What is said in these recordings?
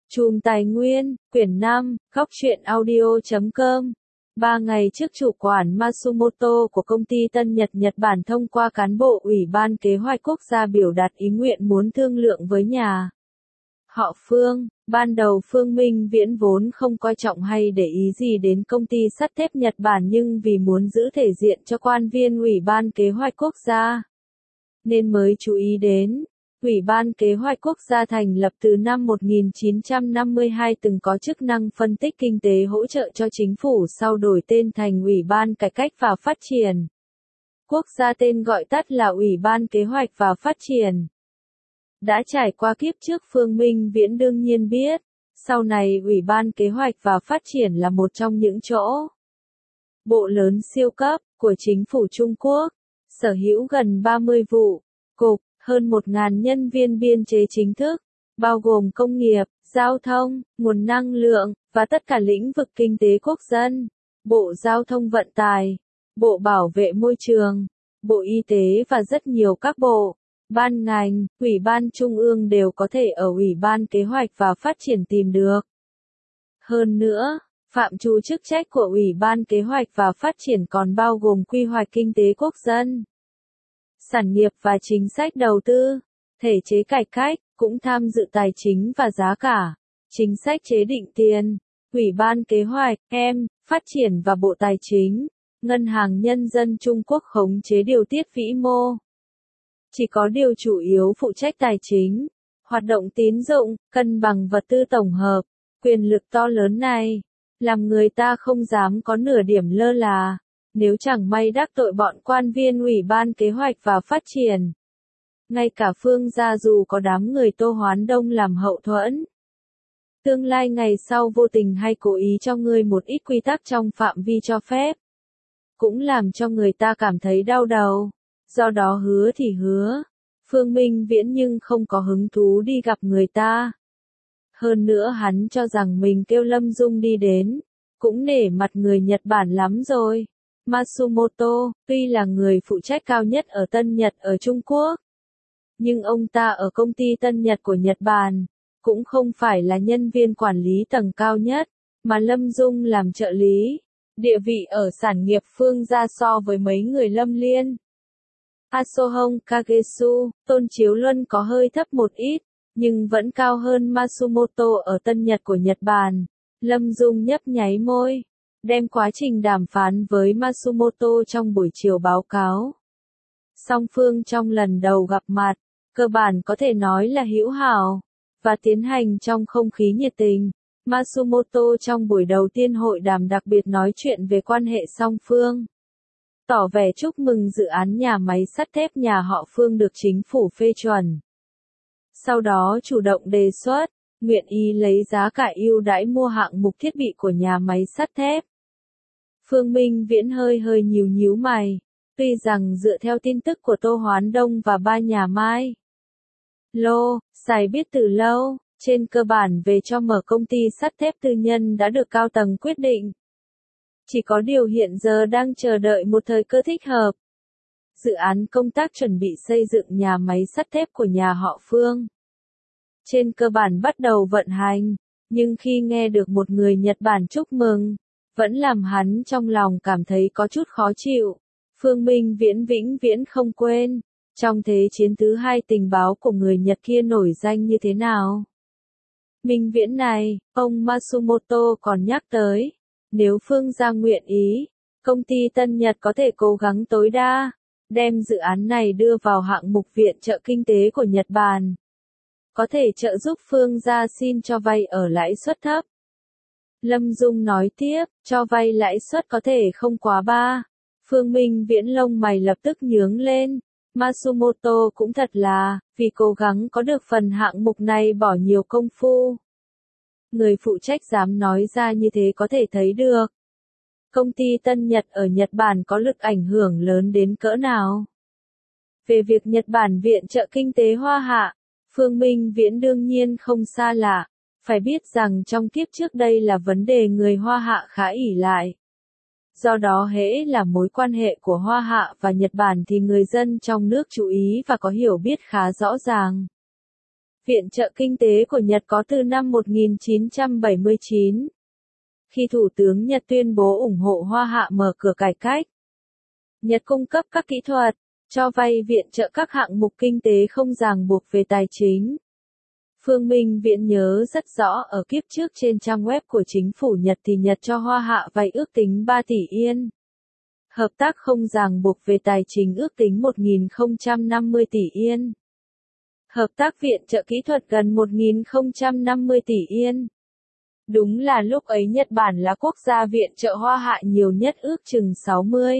Chùm Tài nguyên, quyển 5, góc truyện audio.com. 3 ngày trước chủ quản Matsumoto của công ty Tân Nhật Nhật Bản thông qua cán bộ Ủy ban Kế hoạch Quốc gia biểu đạt ý nguyện muốn thương lượng với nhà họ Phương. Ban đầu Phương Minh Viễn vốn không coi trọng hay để ý gì đến công ty sắt thép Nhật Bản, nhưng vì muốn giữ thể diện cho quan viên Ủy ban Kế hoạch Quốc gia nên mới chú ý đến. Ủy ban Kế hoạch Quốc gia thành lập từ năm 1952, từng có chức năng phân tích kinh tế hỗ trợ cho chính phủ, sau đổi tên thành Ủy ban Cải cách và Phát triển Quốc gia, tên gọi tắt là Ủy ban Kế hoạch và Phát triển. Đã trải qua kiếp trước, Phương Minh Viễn đương nhiên biết, sau này Ủy ban Kế hoạch và Phát triển là một trong những chỗ bộ lớn siêu cấp của chính phủ Trung Quốc, sở hữu gần 30 vụ, cục, hơn 1.000 nhân viên biên chế chính thức, bao gồm công nghiệp, giao thông, nguồn năng lượng, và tất cả lĩnh vực kinh tế quốc dân, Bộ Giao thông Vận tải, Bộ Bảo vệ Môi trường, Bộ Y tế và rất nhiều các bộ, ban ngành, Ủy ban Trung ương đều có thể ở Ủy ban Kế hoạch và Phát triển tìm được. Hơn nữa, phạm trù chức trách của Ủy ban Kế hoạch và Phát triển còn bao gồm quy hoạch kinh tế quốc dân, sản nghiệp và chính sách đầu tư, thể chế cải cách, cũng tham dự tài chính và giá cả, chính sách chế định tiền, Ủy ban Kế hoạch, Phát triển và Bộ Tài chính, Ngân hàng Nhân dân Trung Quốc khống chế điều tiết vĩ mô. Chỉ có điều chủ yếu phụ trách tài chính, hoạt động tín dụng, cân bằng vật tư tổng hợp. Quyền lực to lớn này, làm người ta không dám có nửa điểm lơ là. Nếu chẳng may đắc tội bọn quan viên Ủy ban Kế hoạch và Phát triển, ngay cả Phương gia dù có đám người Tô Hoán Đông làm hậu thuẫn, tương lai ngày sau vô tình hay cố ý cho ngươi một ít quy tắc trong phạm vi cho phép, cũng làm cho người ta cảm thấy đau đầu. Do đó hứa thì hứa, Phương Minh Viễn nhưng không có hứng thú đi gặp người ta. Hơn nữa hắn cho rằng mình kêu Lâm Dung đi đến, cũng nể mặt người Nhật Bản lắm rồi. Matsumoto, tuy là người phụ trách cao nhất ở Tân Nhật ở Trung Quốc, nhưng ông ta ở công ty Tân Nhật của Nhật Bản, cũng không phải là nhân viên quản lý tầng cao nhất, mà Lâm Dung làm trợ lý. Địa vị ở sản nghiệp Phương gia so với mấy người Lâm Liên, Asohong Kagesu, Tôn Chiếu Luân có hơi thấp một ít, nhưng vẫn cao hơn Matsumoto ở Tân Nhật của Nhật Bản. Lâm Dung nhấp nháy môi, đem quá trình đàm phán với Matsumoto trong buổi chiều báo cáo. Song phương trong lần đầu gặp mặt, cơ bản có thể nói là hữu hảo, và tiến hành trong không khí nhiệt tình. Matsumoto trong buổi đầu tiên hội đàm đặc biệt nói chuyện về quan hệ song phương, tỏ vẻ chúc mừng dự án nhà máy sắt thép nhà họ Phương được chính phủ phê chuẩn. Sau đó chủ động đề xuất, nguyện ý lấy giá cả ưu đãi mua hạng mục thiết bị của nhà máy sắt thép. Phương Minh Viễn hơi nhíu mày, tuy rằng dựa theo tin tức của Tô Hoán Đông và ba nhà Mai Xài biết từ lâu, trên cơ bản về cho mở công ty sắt thép tư nhân đã được cao tầng quyết định. Chỉ có điều hiện giờ đang chờ đợi một thời cơ thích hợp. Dự án công tác chuẩn bị xây dựng nhà máy sắt thép của nhà họ Phương trên cơ bản bắt đầu vận hành, nhưng khi nghe được một người Nhật Bản chúc mừng, vẫn làm hắn trong lòng cảm thấy có chút khó chịu. Phương Minh Viễn vĩnh viễn không quên, trong Thế chiến thứ hai tình báo của người Nhật kia nổi danh như thế nào. Minh Viễn này, ông Matsumoto còn nhắc tới, nếu Phương gia nguyện ý, công ty Tân Nhật có thể cố gắng tối đa, đem dự án này đưa vào hạng mục viện trợ kinh tế của Nhật Bản. Có thể trợ giúp Phương gia xin cho vay ở lãi suất thấp. Lâm Dung nói tiếp, cho vay lãi suất có thể không quá 3. Phương Minh Viễn lông mày lập tức nhướng lên. Matsumoto cũng thật là, vì cố gắng có được phần hạng mục này bỏ nhiều công phu. Người phụ trách dám nói ra như thế có thể thấy được. Công ty Tân Nhật ở Nhật Bản có lực ảnh hưởng lớn đến cỡ nào. Về việc Nhật Bản viện trợ kinh tế Hoa Hạ, Phương Minh Viễn đương nhiên không xa lạ, phải biết rằng trong kiếp trước đây là vấn đề người Hoa Hạ khá ỷ lại. Do đó hễ là mối quan hệ của Hoa Hạ và Nhật Bản thì người dân trong nước chú ý và có hiểu biết khá rõ ràng. Viện trợ kinh tế của Nhật có từ năm 1979, khi Thủ tướng Nhật tuyên bố ủng hộ Hoa Hạ mở cửa cải cách. Nhật cung cấp các kỹ thuật, cho vay viện trợ các hạng mục kinh tế không ràng buộc về tài chính. Phương Minh Viễn nhớ rất rõ ở kiếp trước trên trang web của chính phủ Nhật thì Nhật cho Hoa Hạ vay ước tính 3 tỷ Yên. Hợp tác không ràng buộc về tài chính ước tính 1.050 tỷ Yên. Hợp tác viện trợ kỹ thuật gần 1.050 tỷ Yên. Đúng là lúc ấy Nhật Bản là quốc gia viện trợ Hoa Hạ nhiều nhất ước chừng 60.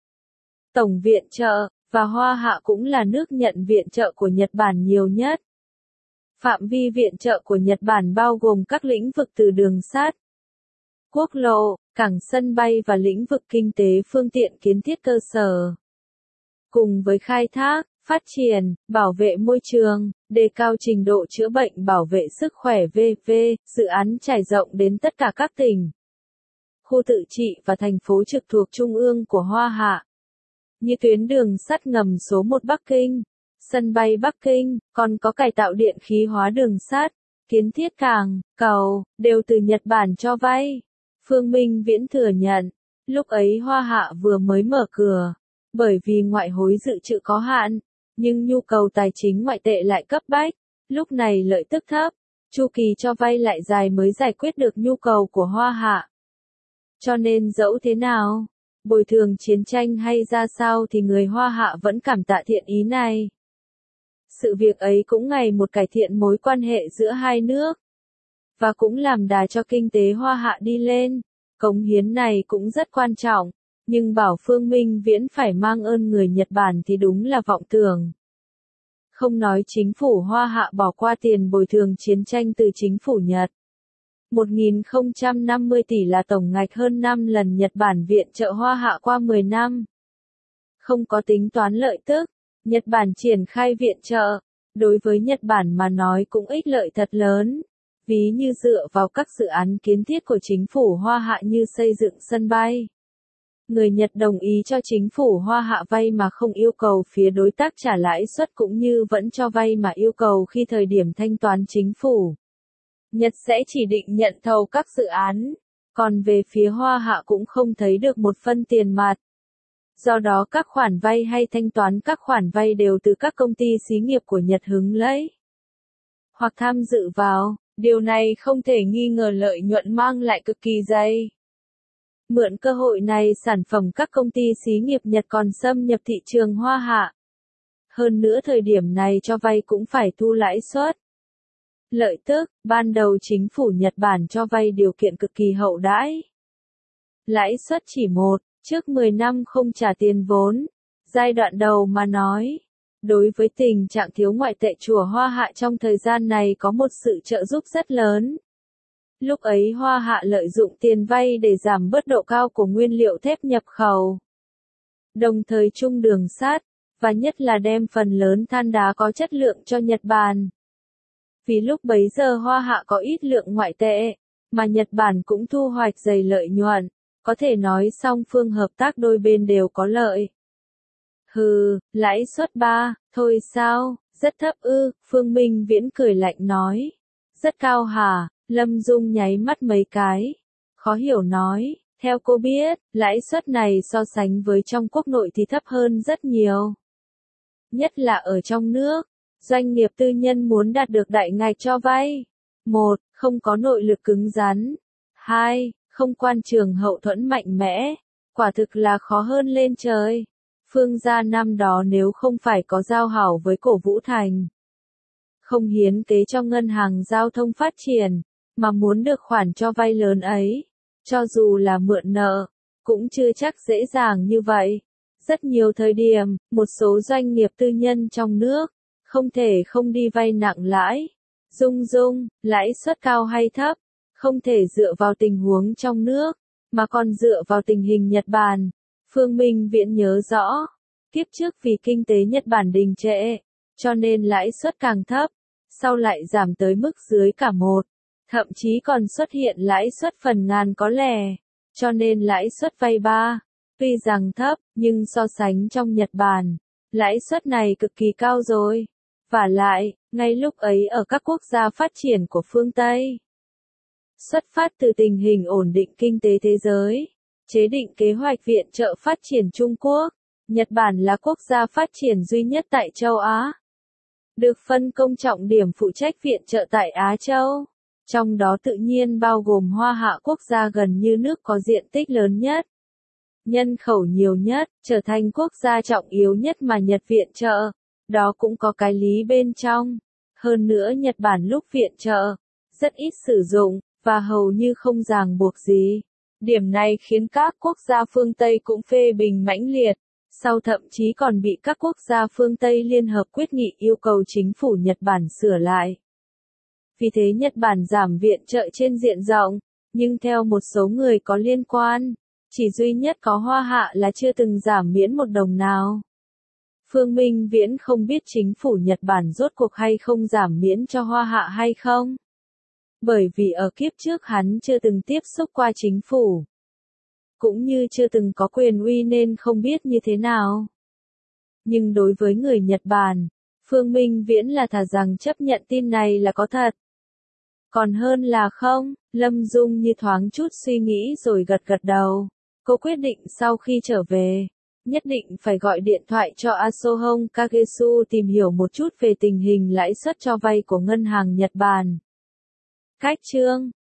Tổng viện trợ, và Hoa Hạ cũng là nước nhận viện trợ của Nhật Bản nhiều nhất. Phạm vi viện trợ của Nhật Bản bao gồm các lĩnh vực từ đường sắt, quốc lộ, cảng sân bay và lĩnh vực kinh tế phương tiện kiến thiết cơ sở. Cùng với khai thác, phát triển, bảo vệ môi trường, đề cao trình độ chữa bệnh bảo vệ sức khỏe v.v., dự án trải rộng đến tất cả các tỉnh, khu tự trị và thành phố trực thuộc trung ương của Hoa Hạ. Như tuyến đường sắt ngầm số 1 Bắc Kinh, sân bay Bắc Kinh, còn có cải tạo điện khí hóa đường sắt, kiến thiết cảng, cầu, đều từ Nhật Bản cho vay. Phương Minh Viễn thừa nhận, lúc ấy Hoa Hạ vừa mới mở cửa, bởi vì ngoại hối dự trữ có hạn, nhưng nhu cầu tài chính ngoại tệ lại cấp bách, lúc này lợi tức thấp, chu kỳ cho vay lại dài mới giải quyết được nhu cầu của Hoa Hạ. Cho nên dẫu thế nào, bồi thường chiến tranh hay ra sao thì người Hoa Hạ vẫn cảm tạ thiện ý này. Sự việc ấy cũng ngày một cải thiện mối quan hệ giữa hai nước, và cũng làm đà cho kinh tế Hoa Hạ đi lên. Cống hiến này cũng rất quan trọng, nhưng bảo Phương Minh Viễn phải mang ơn người Nhật Bản thì đúng là vọng tưởng. Không nói chính phủ Hoa Hạ bỏ qua tiền bồi thường chiến tranh từ chính phủ Nhật. 1.050 tỷ là tổng ngạch hơn 5 lần Nhật Bản viện trợ Hoa Hạ qua 10 năm. Không có tính toán lợi tức, Nhật Bản triển khai viện trợ, đối với Nhật Bản mà nói cũng ích lợi thật lớn. Ví như dựa vào các dự án kiến thiết của chính phủ Hoa Hạ như xây dựng sân bay. Người Nhật đồng ý cho chính phủ Hoa Hạ vay mà không yêu cầu phía đối tác trả lãi suất cũng như vẫn cho vay mà yêu cầu khi thời điểm thanh toán chính phủ. Nhật sẽ chỉ định nhận thầu các dự án, còn về phía Hoa Hạ cũng không thấy được một phân tiền mặt. Do đó các khoản vay hay thanh toán các khoản vay đều từ các công ty xí nghiệp của Nhật hứng lấy hoặc tham dự vào. Điều này không thể nghi ngờ lợi nhuận mang lại cực kỳ dày. Mượn cơ hội này sản phẩm các công ty xí nghiệp Nhật còn xâm nhập thị trường Hoa Hạ. Hơn nữa thời điểm này cho vay cũng phải thu lãi suất. Lợi tức, ban đầu chính phủ Nhật Bản cho vay điều kiện cực kỳ hậu đãi. Lãi suất chỉ trước 10 năm không trả tiền vốn. Giai đoạn đầu mà nói. Đối với tình trạng thiếu ngoại tệ chùa Hoa Hạ trong thời gian này có một sự trợ giúp rất lớn. Lúc ấy Hoa Hạ lợi dụng tiền vay để giảm bớt độ cao của nguyên liệu thép nhập khẩu. Đồng thời chung đường sắt, và nhất là đem phần lớn than đá có chất lượng cho Nhật Bản. Vì lúc bấy giờ Hoa Hạ có ít lượng ngoại tệ, mà Nhật Bản cũng thu hoạch dày lợi nhuận, có thể nói song phương hợp tác đôi bên đều có lợi. Lãi suất 3, thôi sao, rất thấp ư, Phương Minh Viễn cười lạnh nói. Rất cao hả, Lâm Dung nháy mắt mấy cái. Khó hiểu nói, theo cô biết, lãi suất này so sánh với trong quốc nội thì thấp hơn rất nhiều. Nhất là ở trong nước, doanh nghiệp tư nhân muốn đạt được đại ngạch cho vay. 1. Không có nội lực cứng rắn. 2. Không quan trường hậu thuẫn mạnh mẽ. Quả thực là khó hơn lên trời. Phương gia năm đó nếu không phải có giao hảo với Cổ Vũ Thành, không hiến kế cho ngân hàng giao thông phát triển, mà muốn được khoản cho vay lớn ấy, cho dù là mượn nợ, cũng chưa chắc dễ dàng như vậy. Rất nhiều thời điểm, một số doanh nghiệp tư nhân trong nước, không thể không đi vay nặng lãi. Lãi suất cao hay thấp, không thể dựa vào tình huống trong nước, mà còn dựa vào tình hình Nhật Bản. Phương Minh Viễn nhớ rõ, kiếp trước vì kinh tế Nhật Bản đình trệ, cho nên lãi suất càng thấp, sau lại giảm tới mức dưới cả 1, thậm chí còn xuất hiện lãi suất phần ngàn có lẻ, cho nên lãi suất vay 3, tuy rằng thấp, nhưng so sánh trong Nhật Bản, lãi suất này cực kỳ cao rồi. Vả lại, Ngay lúc ấy ở các quốc gia phát triển của phương Tây, xuất phát từ tình hình ổn định kinh tế thế giới, chế định kế hoạch viện trợ phát triển Trung Quốc, Nhật Bản là quốc gia phát triển duy nhất tại châu Á, được phân công trọng điểm phụ trách viện trợ tại Á Châu, trong đó tự nhiên bao gồm Hoa Hạ, quốc gia gần như nước có diện tích lớn nhất, nhân khẩu nhiều nhất, trở thành quốc gia trọng yếu nhất mà Nhật viện trợ. Đó cũng có cái lý bên trong. Hơn nữa Nhật Bản lúc viện trợ, rất ít sử dụng, và hầu như không ràng buộc gì. Điểm này khiến các quốc gia phương Tây cũng phê bình mãnh liệt, sau thậm chí còn bị các quốc gia phương Tây liên hợp quyết nghị yêu cầu chính phủ Nhật Bản sửa lại. Vì thế Nhật Bản giảm viện trợ trên diện rộng, nhưng theo một số người có liên quan, chỉ duy nhất có Hoa Hạ là chưa từng giảm miễn một đồng nào. Phương Minh Viễn không biết chính phủ Nhật Bản rốt cuộc hay không giảm miễn cho Hoa Hạ hay không. Bởi vì ở kiếp trước hắn chưa từng tiếp xúc qua chính phủ. Cũng như chưa từng có quyền uy nên không biết như thế nào. Nhưng đối với người Nhật Bản, Phương Minh Viễn là thà rằng chấp nhận tin này là có thật. Còn hơn là không, Lâm Dung như thoáng chút suy nghĩ rồi gật gật đầu. Cô quyết định sau khi trở về, nhất định phải gọi điện thoại cho Asohong Kagesu tìm hiểu một chút về tình hình lãi suất cho vay của ngân hàng Nhật Bản. Cách chương